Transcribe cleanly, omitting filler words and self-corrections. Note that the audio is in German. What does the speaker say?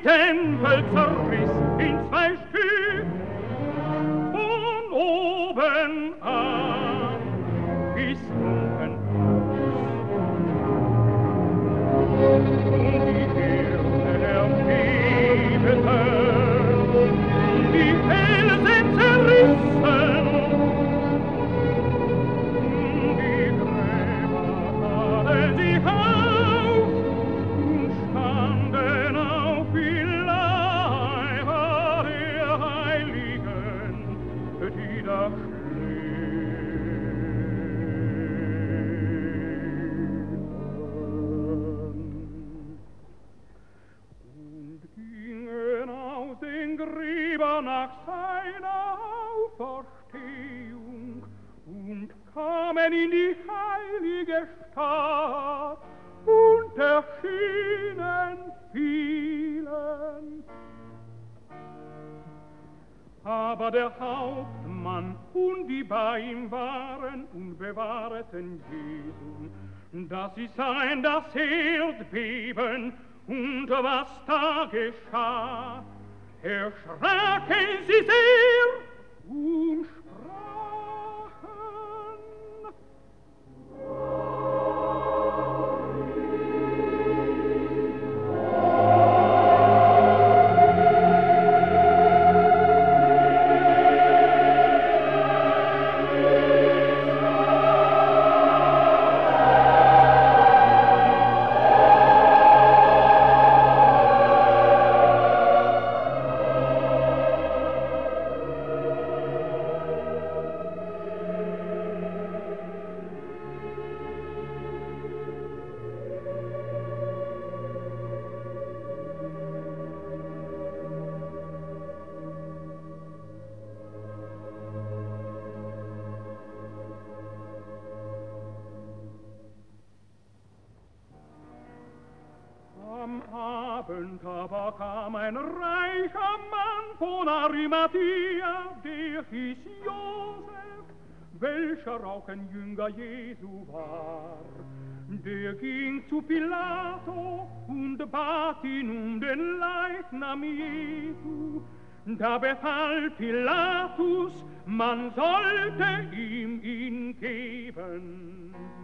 Tempel zerriss in zwei Stück, von oben an bis unten aus. Und die Erde erbebte, die Felsen zerrissen, die Gräber hatten sie auf und standen auf die Leiber der Heiligen, die da nach seiner Auferstehung und kamen in die heilige Stadt und erschienen vielen. Aber der Hauptmann und die bei ihm waren und bewahrten Jesu, dass sie sahen das Erdbeben und was da geschah, erschraken sie sehr und sprachen: Am Abend aber kam ein reicher Mann von Arimathea, der hieß Josef, welcher auch ein Jünger Jesu war. Der ging zu Pilato und bat ihn um den Leichnam Jesu. Da befahl Pilatus, man sollte ihm ihn geben.